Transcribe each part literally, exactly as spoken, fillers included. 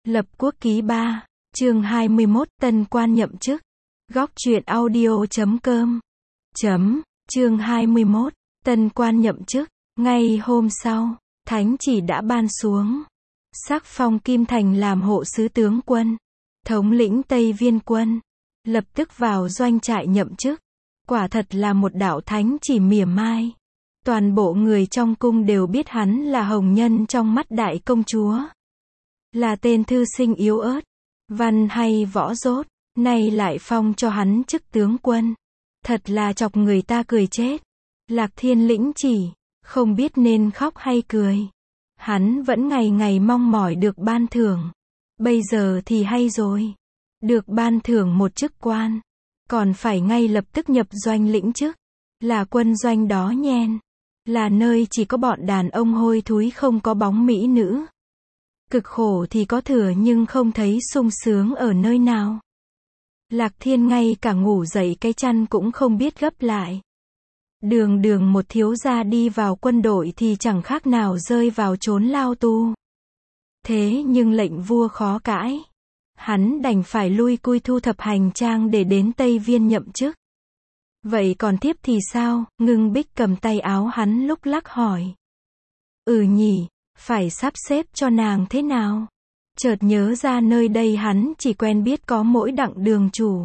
Lập quốc ký ba, chương hai mươi mốt, tân quan nhậm chức. Góc truyện audio chấm com. Chấm, chương hai mươi mốt, tân quan nhậm chức. Ngay hôm sau, thánh chỉ đã ban xuống. Sắc phong Kim Thành làm hộ sứ tướng quân, thống lĩnh Tây Viên quân. Lập tức vào doanh trại nhậm chức. Quả thật là một đạo thánh chỉ mỉa mai. Toàn bộ người trong cung đều biết hắn là hồng nhân trong mắt đại công chúa. Là tên thư sinh yếu ớt, văn hay võ dốt, nay lại phong cho hắn chức tướng quân. Thật là chọc người ta cười chết. Lạc Thiên lĩnh chỉ, không biết nên khóc hay cười. Hắn vẫn ngày ngày mong mỏi được ban thưởng. Bây giờ thì hay rồi. Được ban thưởng một chức quan. Còn phải ngay lập tức nhập doanh lĩnh chức. Là quân doanh đó nhen. Là nơi chỉ có bọn đàn ông hôi thúi không có bóng mỹ nữ. Cực khổ thì có thừa nhưng không thấy sung sướng ở nơi nào. Lạc Thiên ngay cả ngủ dậy cái chăn cũng không biết gấp lại. Đường đường một thiếu gia đi vào quân đội thì chẳng khác nào rơi vào chốn lao tu. Thế nhưng lệnh vua khó cãi. Hắn đành phải lui cui thu thập hành trang để đến Tây Viên nhậm chức. Vậy còn tiếp thì sao? Ngưng Bích cầm tay áo hắn lúc lắc hỏi. Ừ nhỉ, phải sắp xếp cho nàng thế nào? Chợt nhớ ra nơi đây hắn chỉ quen biết có mỗi Đặng đường chủ.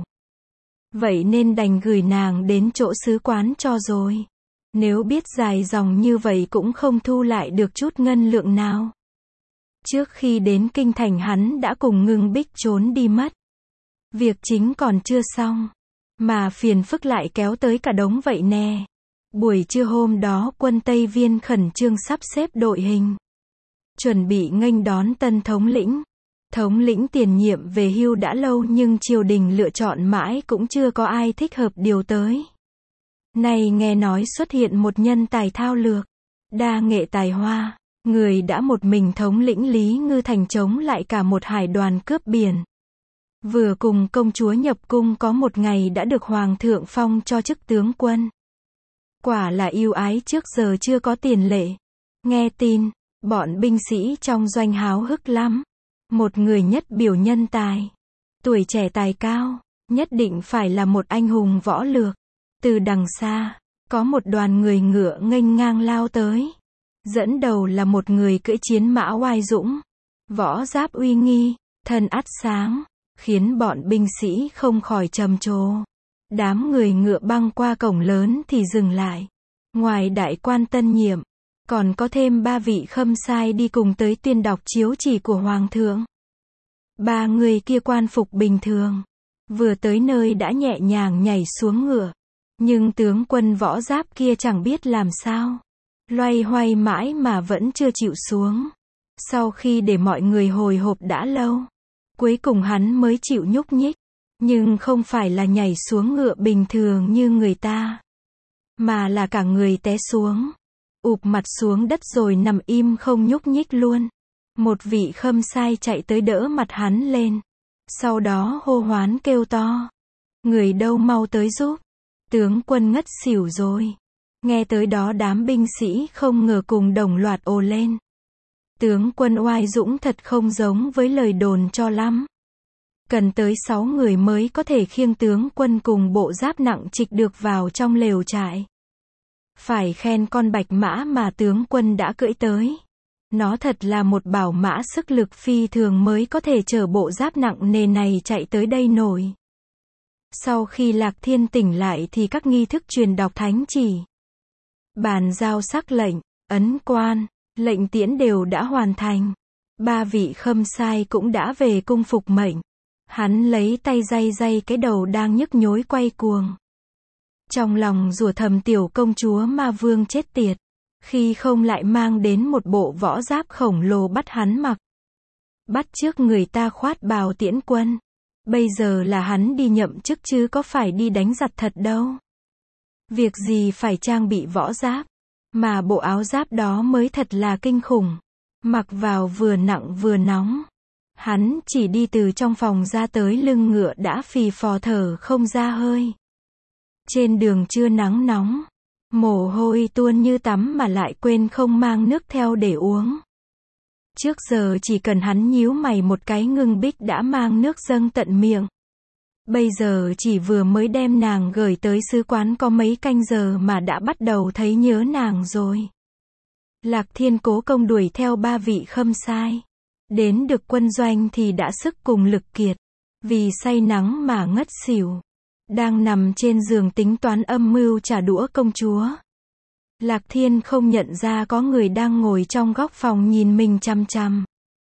Vậy nên đành gửi nàng đến chỗ sứ quán cho rồi. Nếu biết dài dòng như vậy cũng không thu lại được chút ngân lượng nào. Trước khi đến kinh thành hắn đã cùng Ngưng Bích trốn đi mất. Việc chính còn chưa xong. Mà phiền phức lại kéo tới cả đống vậy nè. Buổi trưa hôm đó quân Tây Viên khẩn trương sắp xếp đội hình. Chuẩn bị nghênh đón tân thống lĩnh. Thống lĩnh tiền nhiệm về hưu đã lâu nhưng triều đình lựa chọn mãi cũng chưa có ai thích hợp điều tới. Này nghe nói xuất hiện một nhân tài thao lược, đa nghệ tài hoa, người đã một mình thống lĩnh Lý Ngư Thành chống lại cả một hải đoàn cướp biển. Vừa cùng công chúa nhập cung có một ngày đã được hoàng thượng phong cho chức tướng quân. Quả là ưu ái trước giờ chưa có tiền lệ. Nghe tin, bọn binh sĩ trong doanh háo hức lắm. Một người nhất biểu nhân tài, tuổi trẻ tài cao, nhất định phải là một anh hùng võ lược. Từ đằng xa, có một đoàn người ngựa nghênh ngang lao tới. Dẫn đầu là một người cưỡi chiến mã oai dũng, võ giáp uy nghi, thân ắt sáng, khiến bọn binh sĩ không khỏi trầm trồ. Đám người ngựa băng qua cổng lớn thì dừng lại. Ngoài đại quan tân nhiệm, còn có thêm ba vị khâm sai đi cùng tới tuyên đọc chiếu chỉ của hoàng thượng. Ba người kia quan phục bình thường, vừa tới nơi đã nhẹ nhàng nhảy xuống ngựa. Nhưng tướng quân võ giáp kia chẳng biết làm sao, loay hoay mãi mà vẫn chưa chịu xuống. Sau khi để mọi người hồi hộp đã lâu, cuối cùng hắn mới chịu nhúc nhích. Nhưng không phải là nhảy xuống ngựa bình thường như người ta, mà là cả người té xuống, ụp mặt xuống đất rồi nằm im không nhúc nhích luôn. Một vị khâm sai chạy tới đỡ mặt hắn lên. Sau đó hô hoán kêu to. Người đâu mau tới giúp. Tướng quân ngất xỉu rồi. Nghe tới đó đám binh sĩ không ngờ cùng đồng loạt ồ lên. Tướng quân oai dũng thật không giống với lời đồn cho lắm. Cần tới sáu người mới có thể khiêng tướng quân cùng bộ giáp nặng trịch được vào trong lều trại. Phải khen con bạch mã mà tướng quân đã cưỡi tới. Nó thật là một bảo mã sức lực phi thường mới có thể chở bộ giáp nặng nề này chạy tới đây nổi. Sau khi Lạc Thiên tỉnh lại thì các nghi thức truyền đọc thánh chỉ, bàn giao sắc lệnh, ấn quan, lệnh tiễn đều đã hoàn thành. Ba vị khâm sai cũng đã về cung phục mệnh. Hắn lấy tay day day cái đầu đang nhức nhối quay cuồng. Trong lòng rủa thầm tiểu công chúa ma vương chết tiệt. Khi không lại mang đến một bộ võ giáp khổng lồ bắt hắn mặc. Bắt trước người ta khoát bào tiễn quân. Bây giờ là hắn đi nhậm chức chứ có phải đi đánh giặc thật đâu. Việc gì phải trang bị võ giáp. Mà bộ áo giáp đó mới thật là kinh khủng. Mặc vào vừa nặng vừa nóng. Hắn chỉ đi từ trong phòng ra tới lưng ngựa đã phì phò thở không ra hơi. Trên đường trưa nắng nóng. Mồ hôi tuôn như tắm mà lại quên không mang nước theo để uống. Trước giờ chỉ cần hắn nhíu mày một cái Ngưng Bích đã mang nước dâng tận miệng. Bây giờ chỉ vừa mới đem nàng gửi tới sứ quán có mấy canh giờ mà đã bắt đầu thấy nhớ nàng rồi. Lạc Thiên cố công đuổi theo ba vị khâm sai. Đến được quân doanh thì đã sức cùng lực kiệt. Vì say nắng mà ngất xỉu. Đang nằm trên giường tính toán âm mưu trả đũa công chúa. Lạc Thiên không nhận ra có người đang ngồi trong góc phòng nhìn mình chằm chằm.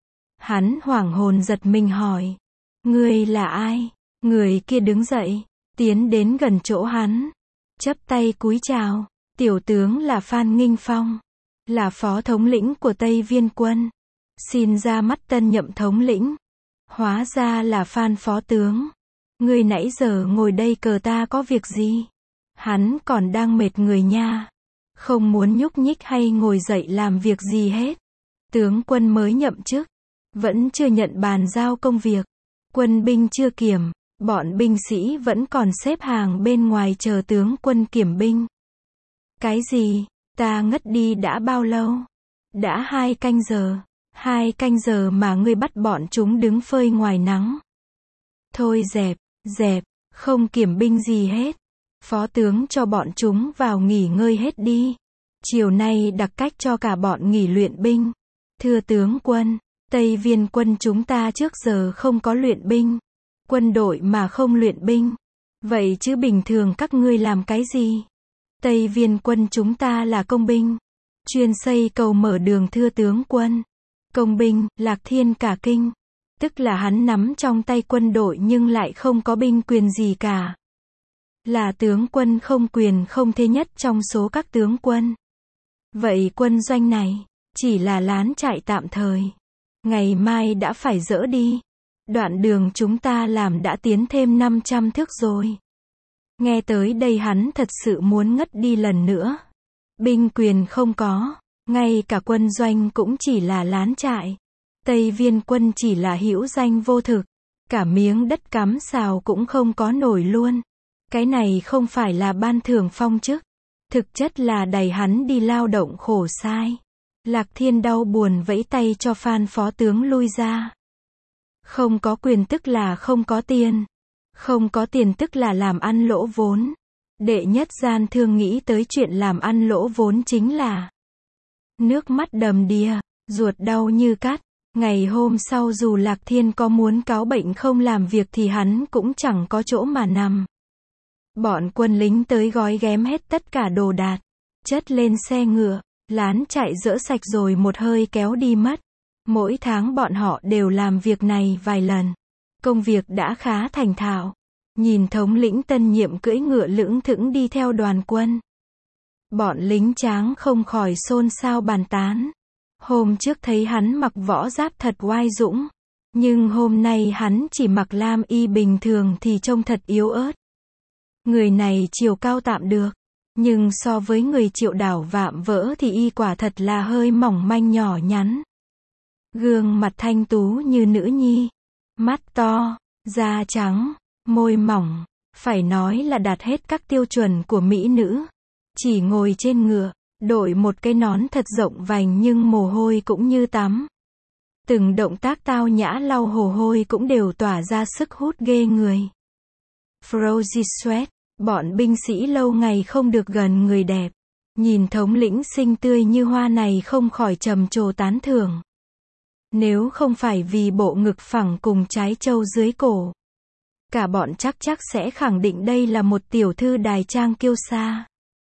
Hắn hoảng hồn giật mình hỏi. Người là ai? Người kia đứng dậy, tiến đến gần chỗ hắn. Chắp tay cúi chào. Tiểu tướng là Phan Nghinh Phong. Là phó thống lĩnh của Tây Viên quân. Xin ra mắt tân nhậm thống lĩnh. Hóa ra là Phan phó tướng. Người nãy giờ ngồi đây cờ ta có việc gì? Hắn còn đang mệt người nha. Không muốn nhúc nhích hay ngồi dậy làm việc gì hết. Tướng quân mới nhậm chức. Vẫn chưa nhận bàn giao công việc. Quân binh chưa kiểm. Bọn binh sĩ vẫn còn xếp hàng bên ngoài chờ tướng quân kiểm binh. Cái gì? Ta ngất đi đã bao lâu? Đã hai canh giờ. Hai canh giờ mà ngươi bắt bọn chúng đứng phơi ngoài nắng. Thôi dẹp, dẹp, không kiểm binh gì hết. Phó tướng cho bọn chúng vào nghỉ ngơi hết đi. Chiều nay đặc cách cho cả bọn nghỉ luyện binh. Thưa tướng quân, Tây Viên quân chúng ta trước giờ không có luyện binh. Quân đội mà không luyện binh. Vậy chứ bình thường các ngươi làm cái gì? Tây Viên quân chúng ta là công binh. Chuyên xây cầu mở đường thưa tướng quân. Công binh, Lạc Thiên cả kinh. Tức là hắn nắm trong tay quân đội nhưng lại không có binh quyền gì cả. Là tướng quân không quyền không thế nhất trong số các tướng quân. Vậy quân doanh này, chỉ là lán trại tạm thời. Ngày mai đã phải dỡ đi. Đoạn đường chúng ta làm đã tiến thêm năm trăm thước rồi. Nghe tới đây hắn thật sự muốn ngất đi lần nữa. Binh quyền không có. Ngay cả quân doanh cũng chỉ là lán trại. Tây Viên quân chỉ là hữu danh vô thực. Cả miếng đất cắm xào cũng không có nổi luôn. Cái này không phải là ban thưởng phong chức. Thực chất là đẩy hắn đi lao động khổ sai. Lạc Thiên đau buồn vẫy tay cho Phan phó tướng lui ra. Không có quyền tức là không có tiền. Không có tiền tức là làm ăn lỗ vốn. Đệ nhất gian thương nghĩ tới chuyện làm ăn lỗ vốn chính là nước mắt đầm đìa, ruột đau như cắt. Ngày hôm sau dù Lạc Thiên có muốn cáo bệnh không làm việc thì hắn cũng chẳng có chỗ mà nằm. Bọn quân lính tới gói ghém hết tất cả đồ đạc, chất lên xe ngựa, lán chạy dỡ sạch rồi một hơi kéo đi mất. Mỗi tháng bọn họ đều làm việc này vài lần. Công việc đã khá thành thạo. Nhìn thống lĩnh tân nhiệm cưỡi ngựa lững thững đi theo đoàn quân. Bọn lính tráng không khỏi xôn xao bàn tán. Hôm trước thấy hắn mặc võ giáp thật oai dũng. Nhưng hôm nay hắn chỉ mặc lam y bình thường thì trông thật yếu ớt. Người này chiều cao tạm được. Nhưng so với người Triệu Đảo vạm vỡ thì y quả thật là hơi mỏng manh nhỏ nhắn. Gương mặt thanh tú như nữ nhi. Mắt to, da trắng, môi mỏng. Phải nói là đạt hết các tiêu chuẩn của mỹ nữ. Chỉ ngồi trên ngựa, đội một cái nón thật rộng vành nhưng mồ hôi cũng như tắm. Từng động tác tao nhã lau hồ hôi cũng đều tỏa ra sức hút ghê người. Frozy Sweat, bọn binh sĩ lâu ngày không được gần người đẹp. Nhìn thống lĩnh xinh tươi như hoa này không khỏi trầm trồ tán thưởng. Nếu không phải vì bộ ngực phẳng cùng trái trâu dưới cổ. Cả bọn chắc chắc sẽ khẳng định đây là một tiểu thư đài trang kiêu sa.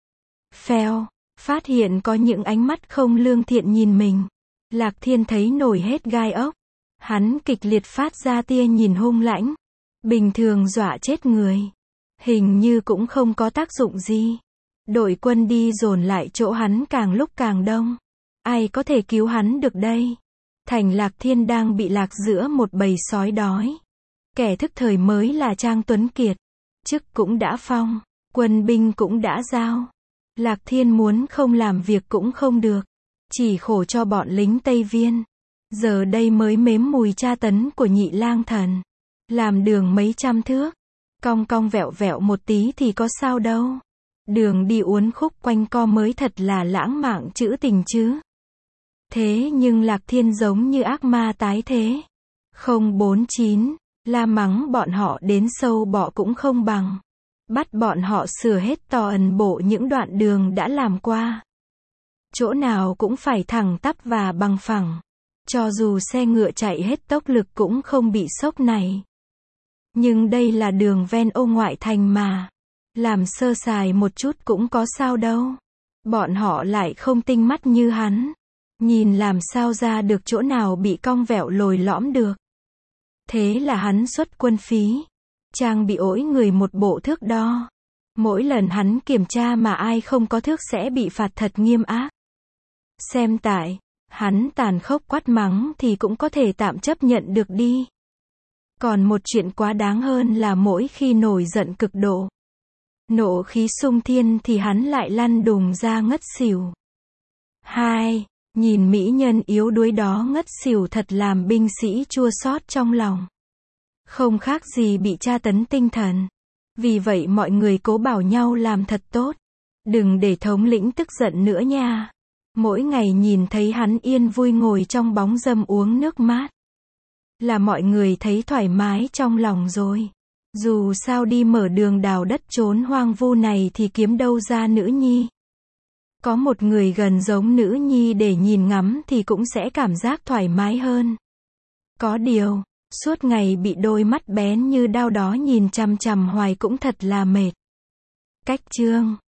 Phèo, phát hiện có những ánh mắt không lương thiện nhìn mình. Lạc Thiên thấy nổi hết gai ốc. Hắn kịch liệt phát ra tia nhìn hung lãnh. Bình thường dọa chết người. Hình như cũng không có tác dụng gì. Đội quân đi dồn lại chỗ hắn càng lúc càng đông. Ai có thể cứu hắn được đây? Thành Lạc Thiên đang bị lạc giữa một bầy sói đói. Kẻ thức thời mới là Trang Tuấn Kiệt. Chức cũng đã phong. Quân binh cũng đã giao. Lạc Thiên muốn không làm việc cũng không được. Chỉ khổ cho bọn lính Tây Viên. Giờ đây mới mếm mùi tra tấn của nhị lang thần. Làm đường mấy trăm thước. Cong cong vẹo vẹo một tí thì có sao đâu. Đường đi uốn khúc quanh co mới thật là lãng mạn trữ tình chứ. Thế nhưng Lạc Thiên giống như ác ma tái thế. Không bốn chín, la mắng bọn họ đến sâu bọ cũng không bằng. Bắt bọn họ sửa hết toàn bộ những đoạn đường đã làm qua. Chỗ nào cũng phải thẳng tắp và bằng phẳng. Cho dù xe ngựa chạy hết tốc lực cũng không bị sốc này. Nhưng đây là đường ven ô ngoại thành mà. Làm sơ sài một chút cũng có sao đâu. Bọn họ lại không tinh mắt như hắn. Nhìn làm sao ra được chỗ nào bị cong vẹo lồi lõm được. Thế là hắn xuất quân phí. Trang bị ỗi người một bộ thước đo. Mỗi lần hắn kiểm tra mà ai không có thước sẽ bị phạt thật nghiêm ác. Xem tại, hắn tàn khốc quát mắng thì cũng có thể tạm chấp nhận được đi. Còn một chuyện quá đáng hơn là mỗi khi nổi giận cực độ. Nộ khí xung thiên thì hắn lại lăn đùng ra ngất xỉu. Hai, nhìn mỹ nhân yếu đuối đó ngất xỉu thật làm binh sĩ chua xót trong lòng. Không khác gì bị tra tấn tinh thần. Vì vậy mọi người cố bảo nhau làm thật tốt. Đừng để thống lĩnh tức giận nữa nha. Mỗi ngày nhìn thấy hắn yên vui ngồi trong bóng râm uống nước mát. Là mọi người thấy thoải mái trong lòng rồi. Dù sao đi mở đường đào đất trốn hoang vu này thì kiếm đâu ra nữ nhi. Có một người gần giống nữ nhi để nhìn ngắm thì cũng sẽ cảm giác thoải mái hơn. Có điều, suốt ngày bị đôi mắt bén như đao đó nhìn chằm chằm hoài cũng thật là mệt. Cách chương